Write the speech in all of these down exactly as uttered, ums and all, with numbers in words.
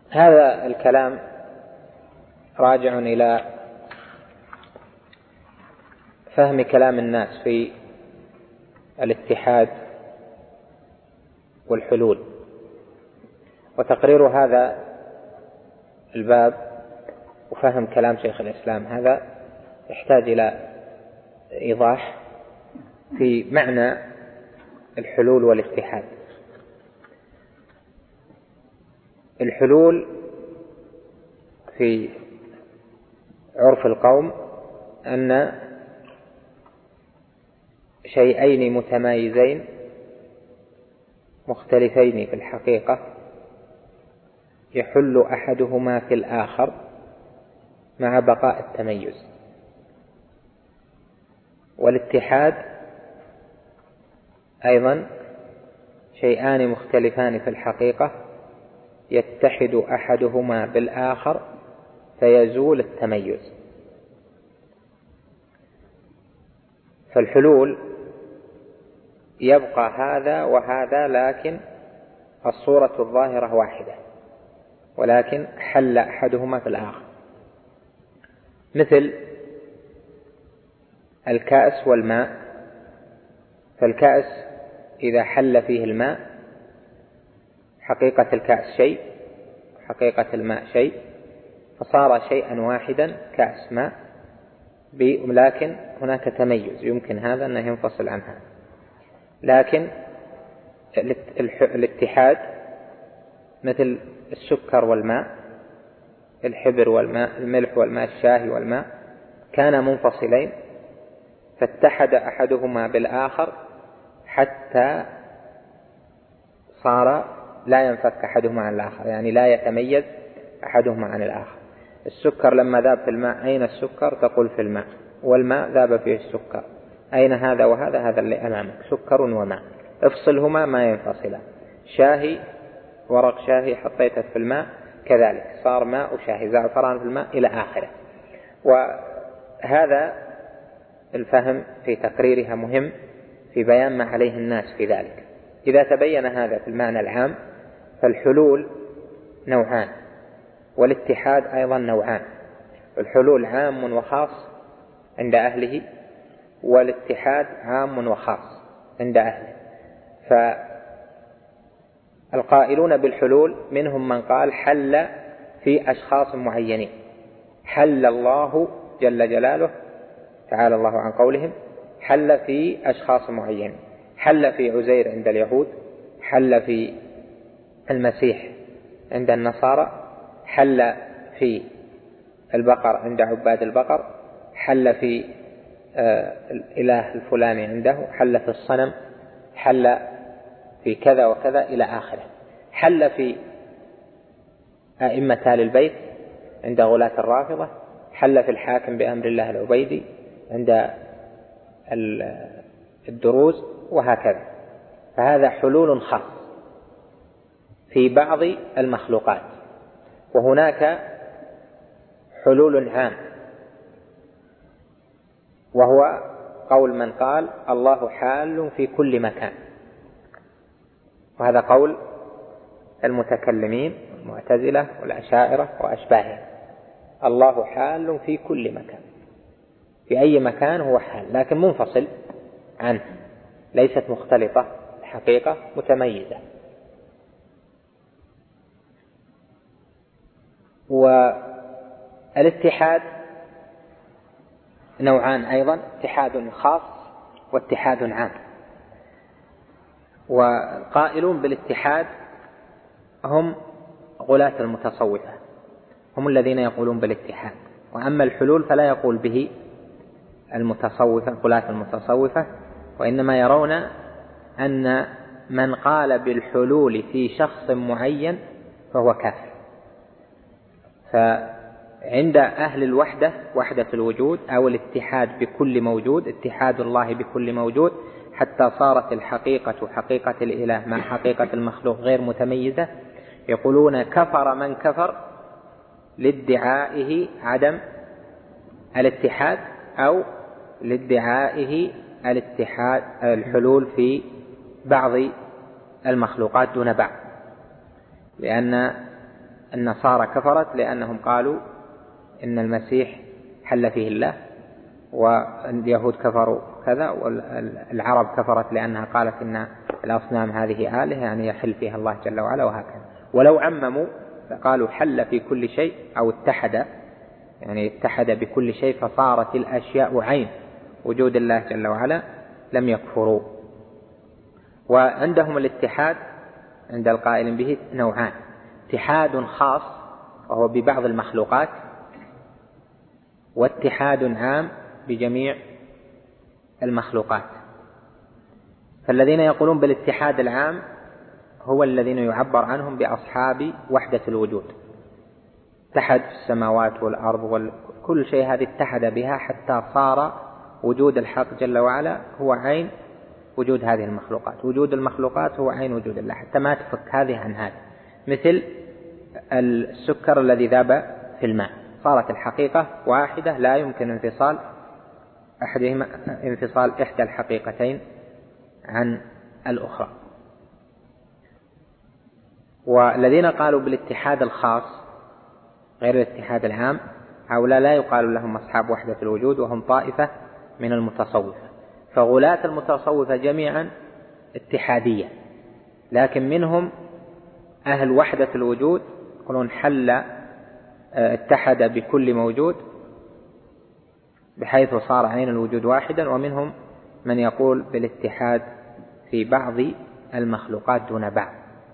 هذا الكلام راجع إلى فهم كلام الناس في الاتحاد والحلول، وتقرير هذا الباب وفهم كلام شيخ الإسلام هذا يحتاج إلى إيضاح في معنى الحلول والاتحاد. الحلول في عرف القوم أن شيئين متمايزين مختلفين في الحقيقة يحل أحدهما في الآخر مع بقاء التميز. والاتحاد أيضا شيئان مختلفان في الحقيقة يتحد أحدهما بالآخر فيزول التميز. فالحلول يبقى هذا وهذا، لكن الصورة الظاهرة واحدة، ولكن حل أحدهما في الآخر، مثل الكأس والماء. فالكأس إذا حل فيه الماء حقيقة الكأس شيء، حقيقة الماء شيء، فصار شيئا واحدا كأس ماء، لكن هناك تميز يمكن هذا أنه ينفصل عنها. لكن الاتحاد مثل السكر والماء، الحبر والماء، الملح والماء، الشاهي والماء، كان منفصلين فاتحد أحدهما بالآخر حتى صار لا ينفك أحدهما عن الآخر، يعني لا يتميز أحدهما عن الآخر. السكر لما ذاب في الماء، أين السكر؟ تقول في الماء، والماء ذاب فيه السكر، أين هذا وهذا؟ هذا اللي أمامك، سكر وماء، افصلهما ما ينفصلا. شاهي، ورق شاهي حطيته في الماء كذلك صار ماء وشاهي، زعفران في الماء إلى آخره. وهذا الفهم في تقريرها مهم في بيان ما عليه الناس في ذلك. إذا تبين هذا في المعنى العام فالحلول نوعان، والاتحاد أيضا نوعان. الحلول عام وخاص عند أهله، والاتحاد عام وخاص عند أهله. فالقائلون بالحلول منهم من قال حل في أشخاص معينين، حل الله جل جلاله تعالى الله عن قولهم، حل في أشخاص معينين، حل في عزير عند اليهود، حل في المسيح عند النصارى، حل في البقر عند عباد البقر، حل في آه الإله الفلاني عنده، حل في الصنم، حل في كذا وكذا إلى آخره. حل في أئمة آل البيت عند غلاة الرافضة، حل في الحاكم بأمر الله العبيدي عند الدروز، وهكذا. فهذا حلول خاص في بعض المخلوقات. وهناك حلول عام، وهو قول من قال الله حال في كل مكان، وهذا قول المتكلمين المعتزلة والأشاعرة وأشباههم. الله حال في كل مكان، في أي مكان هو حال، لكن منفصل عنه، ليست مختلطة، الحقيقة متميزة. والاتحاد نوعان أيضا، اتحاد خاص واتحاد عام. والقائلون بالاتحاد هم غلاة المتصوفة، هم الذين يقولون بالاتحاد. وأما الحلول فلا يقول به المتصوفة غلاة المتصوفة، وإنما يرون أن من قال بالحلول في شخص معين فهو كافر. فعند أهل الوحدة، وحدة الوجود أو الاتحاد بكل موجود، اتحاد الله بكل موجود، حتى صارت الحقيقة حقيقة الإله مع حقيقة المخلوق غير متميزة، يقولون كفر من كفر لادعائه عدم الاتحاد أو لادعائه الاتحاد الحلول في بعض المخلوقات دون بعض، لأن النصارى كفرت لأنهم قالوا إن المسيح حل فيه الله، واليهود كفروا كذا، والعرب كفرت لأنها قالت إن الأصنام هذه آلهة يعني يحل فيها الله جل وعلا، وهكذا. ولو عمموا فقالوا حل في كل شيء أو اتحد، يعني اتحد بكل شيء فصارت الأشياء عين وجود الله جل وعلا، لم يكفروا. وعندهم الاتحاد عند القائل به نوعان: اتحاد خاص وهو ببعض المخلوقات، واتحاد عام بجميع المخلوقات. فالذين يقولون بالاتحاد العام هو الذين يعبر عنهم بأصحاب وحدة الوجود، اتحد في السماوات والأرض وكل شيء هذه اتحد بها حتى صار وجود الحق جل وعلا هو عين وجود هذه المخلوقات، وجود المخلوقات هو عين وجود الله، حتى ما تفك هذه عن هذه. مثل السكر الذي ذاب في الماء، صارت الحقيقة واحدة لا يمكن انفصال أحدهما انفصال إحدى الحقيقتين عن الأخرى. والذين قالوا بالاتحاد الخاص غير الاتحاد العام هؤلاء لا يقال لهم أصحاب وحدة الوجود، وهم طائفة من المتصوفة. فغلاة المتصوفة جميعا اتحادية، لكن منهم أهل وحدة الوجود يقولون حل اتحد بكل موجود بحيث صار عين الوجود واحدا، ومنهم من يقول بالاتحاد في بعض المخلوقات دون بعض.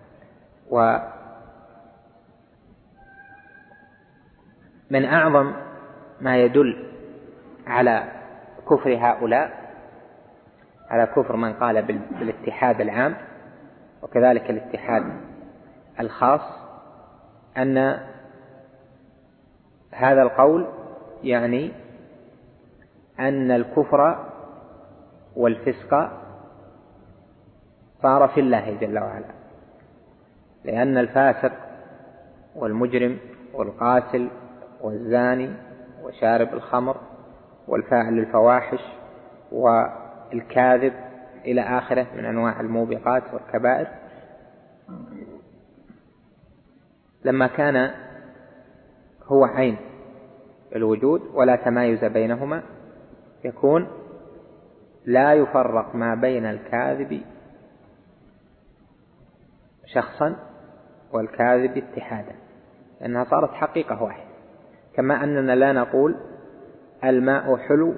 ومن أعظم ما يدل على كفر هؤلاء، على كفر من قال بالاتحاد العام وكذلك الاتحاد الخاص، أن هذا القول يعني أن الكفر والفسق صار في الله جل وعلا، لأن الفاسق والمجرم والقاتل والزاني وشارب الخمر والفاعل للفواحش والكاذب إلى آخره من أنواع الموبقات والكبائر، لما كان هو عين الوجود ولا تمايز بينهما يكون لا يفرق ما بين الكاذب شخصا والكاذب اتحادا، لأنها صارت حقيقة واحدة. كما أننا لا نقول الماء حلو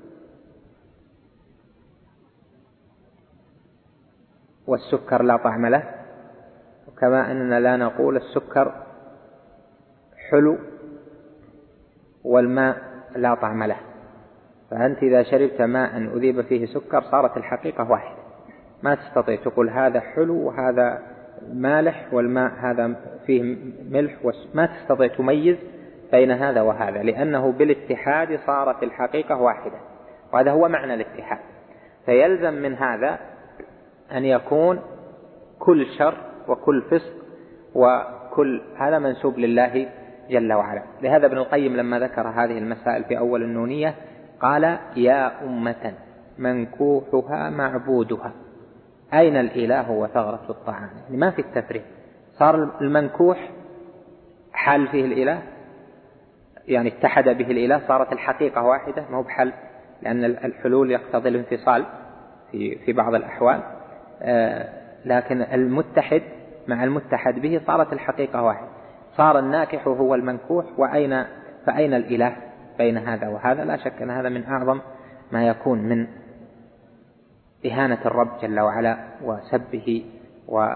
والسكر لا طعم له، وكما أننا لا نقول السكر حلو والماء لا طعم له. فأنت إذا شربت ماء أذيب فيه سكر صارت الحقيقة واحدة، ما تستطيع تقول هذا حلو وهذا مالح والماء هذا فيه ملح، ما تستطيع تميز بين هذا وهذا، لأنه بالاتحاد صارت الحقيقة واحدة، وهذا هو معنى الاتحاد. فيلزم من هذا أن يكون كل شر وكل فسق وكل هذا منسوب لله جل وعلا. لهذا ابن القيم لما ذكر هذه المسائل في أول النونية قال: يا أمة منكوحها معبودها، أين الإله وثغرة الطعام؟ يعني ما في التفريق، صار المنكوح حل فيه الإله، يعني اتحد به الإله، صارت الحقيقة واحدة، ما هو بحل، لأن الحلول يقتضي الانفصال في في بعض الأحوال، آه لكن المتحد مع المتحد به صارت الحقيقة واحدة، صار الناكح هو المنكوح، وأين فأين الإله بين هذا وهذا؟ لا شك أن هذا من أعظم ما يكون من إهانة الرب جل وعلا وسبه وعدم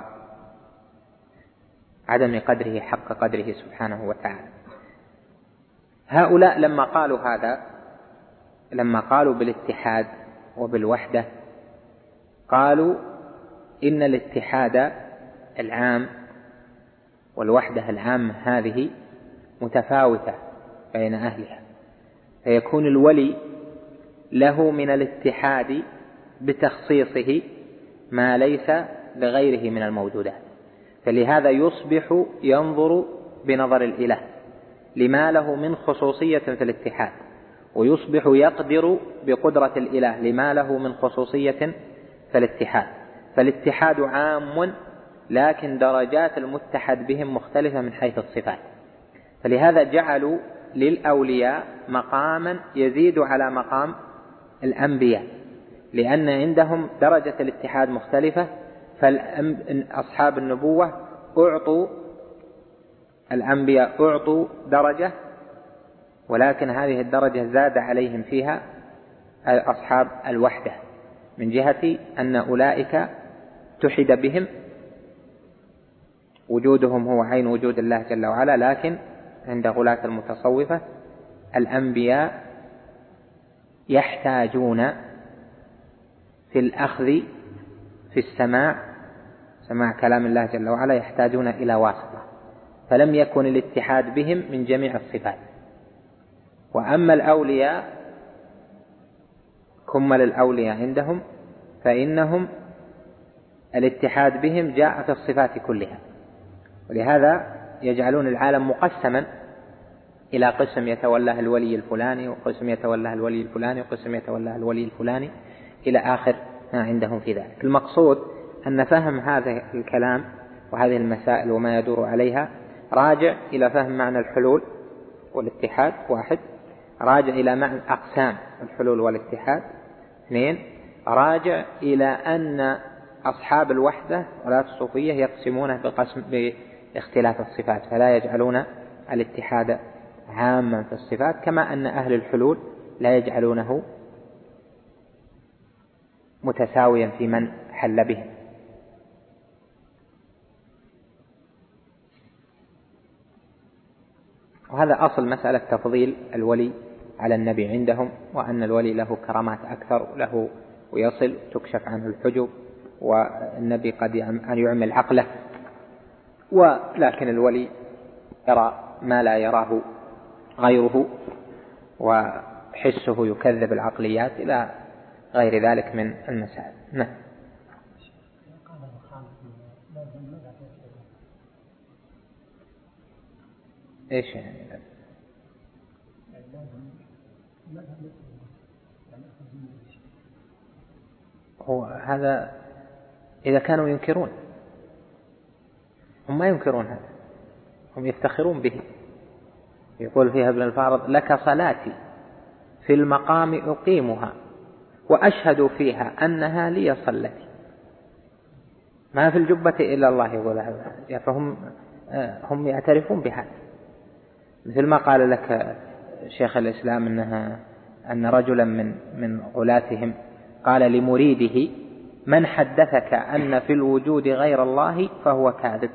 قدره حق قدره سبحانه وتعالى. هؤلاء لما قالوا هذا، لما قالوا بالاتحاد وبالوحدة، قالوا إن الاتحاد العام والوحدة العامة هذه متفاوتة بين أهلها، فيكون الولي له من الاتحاد بتخصيصه ما ليس لغيره من الموجودات، فلهذا يصبح ينظر بنظر الإله لما له من خصوصية في الاتحاد، ويصبح يقدر بقدرة الإله لما له من خصوصية في الاتحاد. فالاتحاد عام لكن درجات المتحد بهم مختلفة من حيث الصفات. فلهذا جعلوا للأولياء مقاما يزيد على مقام الأنبياء، لأن عندهم درجة الاتحاد مختلفة. فأصحاب النبوة أعطوا الأنبياء أعطوا درجة، ولكن هذه الدرجة زاد عليهم فيها أصحاب الوحدة، من جهة أن أولئك اتحد بهم، وجودهم هو عين وجود الله جل وعلا. لكن عند غلاة المتصوفة الأنبياء يحتاجون في الأخذ في السماع سماع كلام الله جل وعلا يحتاجون إلى واسطة، فلم يكن الاتحاد بهم من جميع الصفات. وأما الأولياء كمل الأولياء عندهم فإنهم الاتحاد بهم جاء في الصفات كلها، ولهذا يجعلون العالم مقسما إلى قسم يتولاه الولي الفلاني، وقسم يتولاه الولي الفلاني، وقسم يتولاه الولي الفلاني، إلى آخر ما عندهم في ذلك. المقصود أن فهم هذا الكلام وهذه المسائل وما يدور عليها راجع إلى فهم معنى الحلول والاتحاد واحد، راجع إلى معنى أقسام الحلول والاتحاد اثنين، راجع إلى أن أصحاب الوحدة ولا الصوفية يقسمونه بقسم باختلاف الصفات، فلا يجعلون الاتحاد عاما في الصفات، كما أن أهل الحلول لا يجعلونه متساويا في من حل به. وهذا أصل مسألة تفضيل الولي على النبي عندهم، وأن الولي له كرامات أكثر له ويصل تكشف عنه الحجب، والنبي قد أن يعمل عقله، ولكن الولي يرى ما لا يراه غيره، وحسه يكذب العقليات إلى غير ذلك من المسائل. نعم. إيش يعني؟ هو هذا إذا كانوا ينكرون، هم ما ينكرون هذا، هم يفتخرون به. يقول فيها ابن الفارض: لك صلاتي في المقام أقيمها وأشهد فيها أنها لي صلتي. ما في الجبة إلا الله، يقول هذا. فهم هم يعترفون بهذا، مثل ما قال لك شيخ الإسلام أنها أن رجلا من من غلاتهم قال لمريده: من حدثك أن في الوجود غير الله فهو كاذب.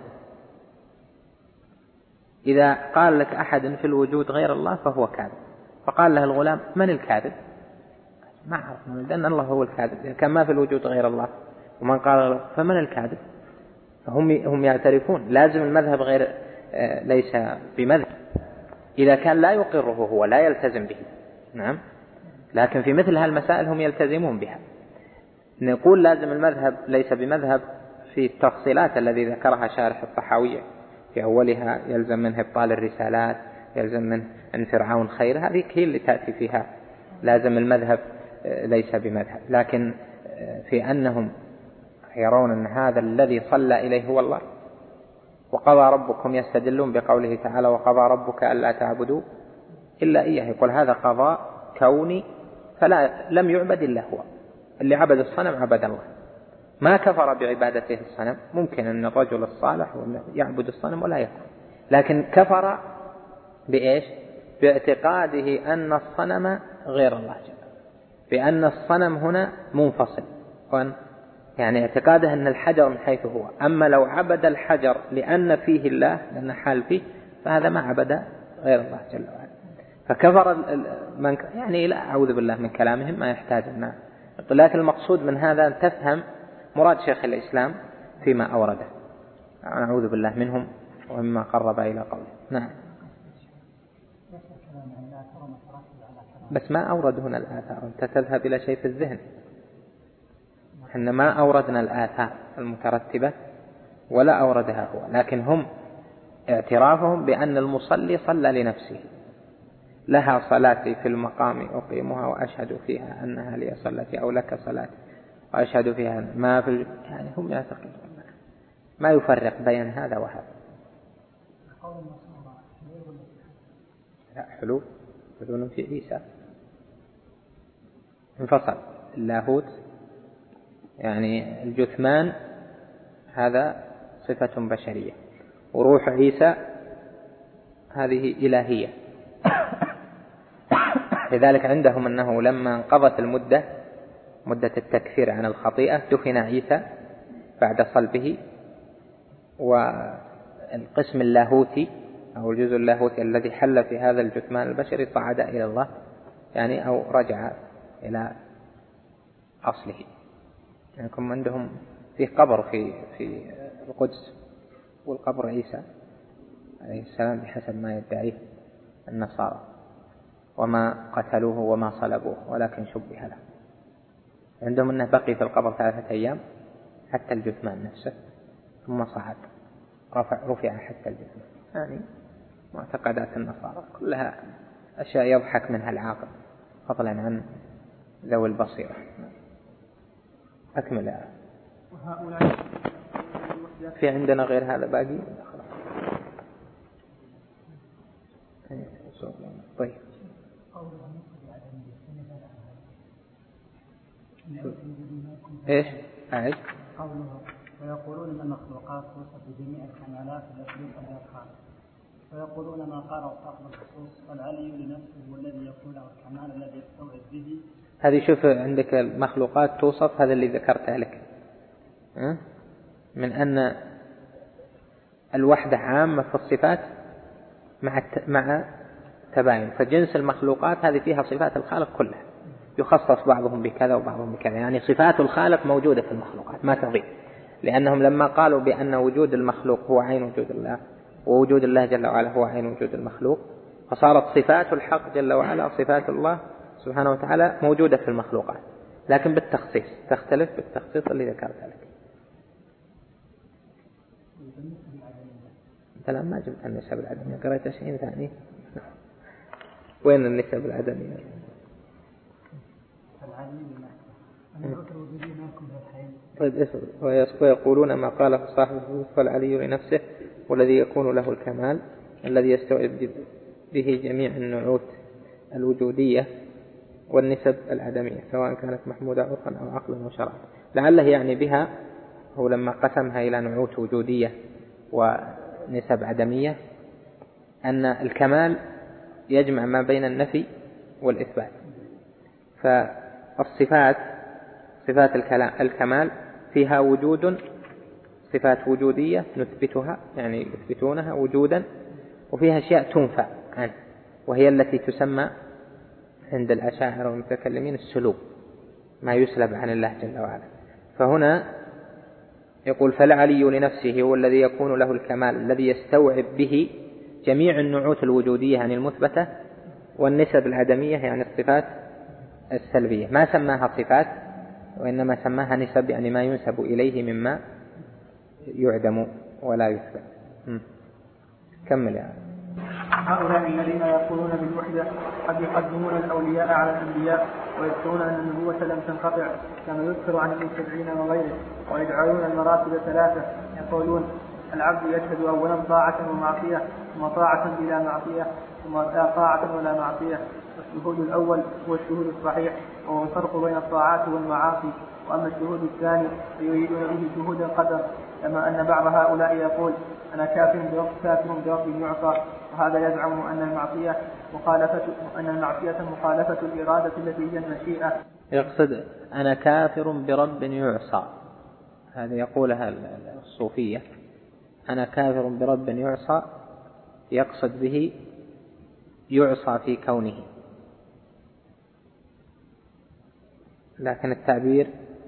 إذا قال لك أحد في الوجود غير الله فهو كاذب. فقال له الغلام: من الكاذب؟ ما عرفنا، لأن الله هو الكاذب. إذا كان ما في الوجود غير الله ومن قال فمن الكاذب؟ فهم هم يعترفون لازم المذهب غير ليس بمذهب إذا كان لا يقره هو لا يلتزم به. نعم. لكن في مثل هالمسائل هم يلتزمون بها. نقول لازم المذهب ليس بمذهب في التفصيلات الذي ذكرها شارح الطحاوية في أولها، يلزم منه إبطال الرسالات، يلزم منه أن فرعون خير، هذه هي اللي تأتي فيها لازم المذهب ليس بمذهب. لكن في أنهم يرون أن هذا الذي صلى إليه هو الله، وقضى ربكم يستدلون بقوله تعالى: وقضى ربك ألا تعبدوا إلا إياه. يقول هذا قضاء كوني، فلا لم يعبد إلا هو. اللي عبد الصنم عبد الله، ما كفر بعبادته الصنم. ممكن أن الرجل الصالح يعبد الصنم ولا يكفر، لكن كفر بإيش؟ باعتقاده أن الصنم غير الله جل، بأن الصنم هنا منفصل، يعني اعتقاده أن الحجر من حيث هو. أما لو عبد الحجر لأن فيه الله، لأن حال فيه، فهذا ما عبد غير الله جل وعلا. فكفر من يعني لا أعوذ بالله من كلامهم ما يحتاج الناس. لكن المقصود من هذا أن تفهم مراد شيخ الإسلام فيما أورده. أعوذ بالله منهم ومما قرب إلى قوله. نعم. بس ما أورد هنا الآثار، أنت تذهب إلى شيء في الذهن. إحنا ما أوردنا الآثار المترتبة ولا أوردها هو، لكن هم اعترافهم بأن المصلي صلى لنفسه. لها صلاتي في المقام أقيمها وأشهد فيها أنها لي صلتي، أو لك صلاتي وأشهد فيها ما في، يعني هم يعتقدون ما يفرق بين هذا وهذا. لا، حلول حلول في عيسى انفصل. اللاهوت يعني الجثمان هذا صفة بشرية، وروح عيسى هذه إلهية. لذلك عندهم أنه لما انقضت المدة مدة التكفير عن الخطيئة دفن عيسى بعد صلبه، والقسم اللاهوتي أو الجزء اللاهوتي الذي حل في هذا الجثمان البشري صعد إلى الله، يعني أو رجع إلى أصله. يعني عندهم فيه قبر في في القدس، والقبر عيسى عليه السلام بحسب ما يدعيه النصارى، وما قتلوه وما صلبوه ولكن شبه له. عندهم أنه بقي في القبر ثلاثة أيام حتى الجثمان نفسه، ثم صعد رفع رفع حتى الجثمان. يعني معتقدات النصارى كلها أشياء يضحك منها العاقل فضلا عن ذوي البصيرة. أكمل. في عندنا غير هذا باقي؟ طيب ايش اعد قوله ويقولون ان المخلوقات توصف بجميع الكمالات التي يوصف بها الخالق، ويقولون ما قاله صاحب الخصوص والعلي لنفسه والذي يكون له الكمال الذي يستوعب به. هذه شوف عندك المخلوقات توصف، هذا اللي ذكرته لك من أن الوحدة عامة في الصفات مع مع تباين، فجنس المخلوقات هذه فيها صفات الخالق كلها، يخصص بعضهم بكذا وبعضهم بكذا. يعني صفات الخالق موجودة في المخلوقات ما تضيع، لأنهم لما قالوا بأن وجود المخلوق هو عين وجود الله، ووجود الله جل وعلا هو عين وجود المخلوق، فصارت صفات الحق جل وعلا صفات الله سبحانه وتعالى موجودة في المخلوقات، لكن بالتخصيص تختلف بالتخصيص اللي ذكرت لك. أنت الآن ما جبت النسب العدمية، قرأت شيء ثاني. وين النسب العدمية؟ طيب ويقولون ما قاله صاحبه فالعلي لنفسه والذي يكون له الكمال الذي يستوعب به جميع النعوت الوجودية والنسب العدمية سواء كانت محمودة عرفا أو عقلا وشرعا. لعله يعني بها هو لما قسمها إلى نعوت وجودية ونسب عدمية أن الكمال يجمع ما بين النفي والإثبات. فالصفات صفات الكمال فيها وجود، صفات وجودية نثبتها يعني يثبتونها وجودا، وفيها أشياء تنفى عنه وهي التي تسمى عند الأشاعرة والمتكلمين السلوب، ما يسلب عن الله جل وعلا. فهنا يقول فالعلي لنفسه هو الذي يكون له الكمال الذي يستوعب به جميع النعوت الوجودية يعني المثبتة والنسب العدمية يعني الصفات السلبية. ما سماها صفات وإنما سماها نسب يعني ما ينسب إليه مما يعدم ولا يثبت. كمل يعني. هؤلاء الذين يقولون بالوحدة قد يقدمون الأولياء على الأنبياء ويذكرون أن النبوة لم تنقطع كما يذكر عن ابن سبعين وغيره، ويجعلون المراتب ثلاثة. يقولون العبد يشهد أولا طاعة ومعصية ثم طاعة بلا معصية ثم لا طاعة ولا معصية. الشهود الأول هو الشهود الصحيح وهو الفرق بين الطاعات والمعاصي، وأما الشهود الثاني فيريدون به شهود القدر، كما أن بعض هؤلاء يقول أنا كافر برب كافر برب يعصى، وهذا يزعم أن المعصية مخالفة أن المعصية مخالفة الإرادة التي هي المشيئة. يقصد أنا كافر برب يعصى، هذا يقولها الصوفية، أنا كافر برب يعصى، يقصد به يعصى في كونه، لكن التعبير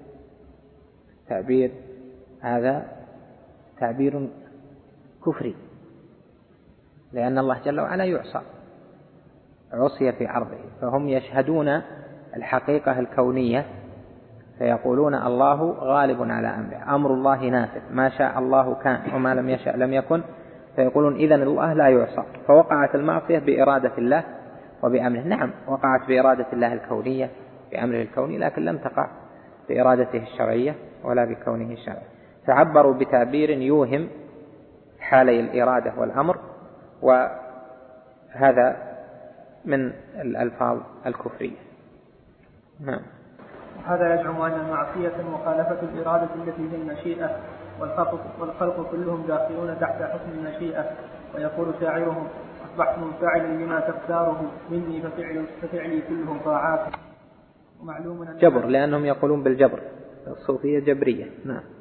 تعبير هذا تعبير كفري، لأن الله جل وعلا يعصى، عصي في عرضه، فهم يشهدون الحقيقة الكونية فيقولون الله غالب على أمره، أمر الله نافذ، ما شاء الله كان وما لم يشاء لم يكن، فيقولون إذن الله لا يعصى. فوقعت المعصية بإرادة الله وبأمره. نعم وقعت بإرادة الله الكونية بأمره الكوني، لكن لم تقع بإرادته الشرعية ولا بكونه الشرعي. فعبروا بتعبير يوهم حالي الإرادة والأمر، وهذا من الألفاظ الكفرية. نعم. هذا يزعم أن المعصية مخالفة الإرادة التي هي المشيئة، والخلق, والخلق كلهم داخلون تحت حكم المشيئة. ويقول شاعرهم: أصبحت منفعلا لما تختاره مني ففعل ففعلي كلهم طاعات. جبر، لأنهم يقولون بالجبر، الصوفية جبرية. نعم.